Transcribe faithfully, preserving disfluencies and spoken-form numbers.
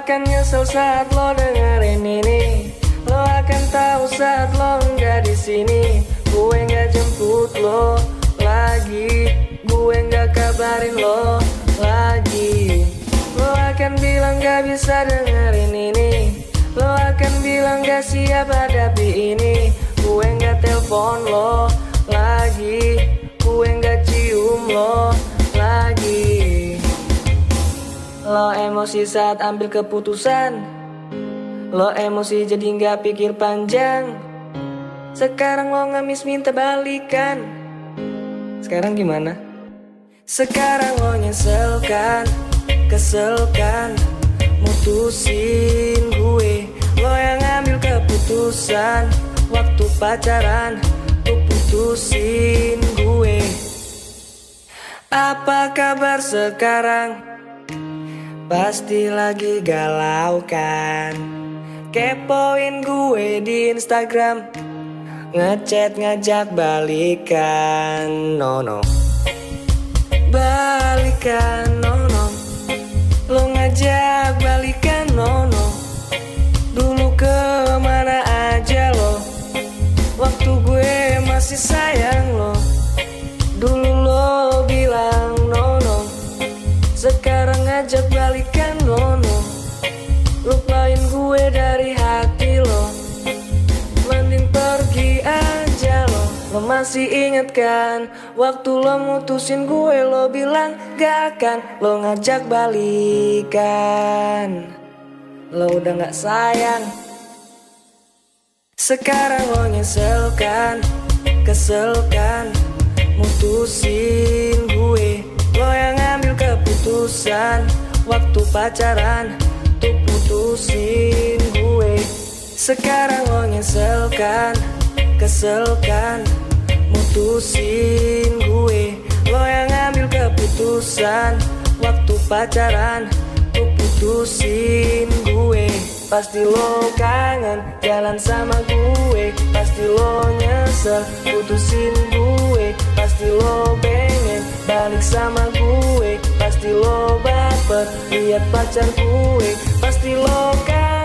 akan nyesel saat lo dengerin ini. Lo akan tahu saat lo nggak di sini. Gue nggak jemput lo lagi, gue nggak kabarin lo lagi. Lo akan bilang gak bisa dengerin ini. Lo akan bilang gak siap hadapi ini. Gue nggak telepon lo lagi, gue nggak cium lo lagi. Lo emosi saat ambil keputusan. Lo emosi jadi gak pikir panjang. Sekarang lo ngemis minta balikan. Sekarang gimana? Sekarang lo nyesel kan, kesel kan, mutusin gue. Lo yang ngambil keputusan waktu pacaran, tuh putusin gue. Apa kabar sekarang? Pasti lagi galau kan. Kepoin gue di Instagram, ngechat ngajak balikan. No no, balikan. No no, lo ngajak balikan. No no, dulu kemana aja lo? Waktu gue masih sayang lo. Dulu lo bilang no no, sekarang ngajak balikan. No no, lupain gue dari hati lo. Mending pergi aja lo. Lo masih inget kan waktu lo mutusin gue, lo bilang gak akan lo ngajak balikan. Lo udah gak sayang. Sekarang lo nyesel kan, kesel kan, mutusin gue. Lo yang ngambil keputusan waktu pacaran, tuh putusin gue. Sekarang lo nyesel kan, kesel kan, mutusin gue. Lo yang ngambil keputusan waktu pacaran, tuh putusin gue. Pasti lo kangen jalan sama gue. Pasti lo nyesel putusin gue. Pasti lo pengen balik sama gue. Pasti lo baper lihat pacar gue. Pasti lo kangen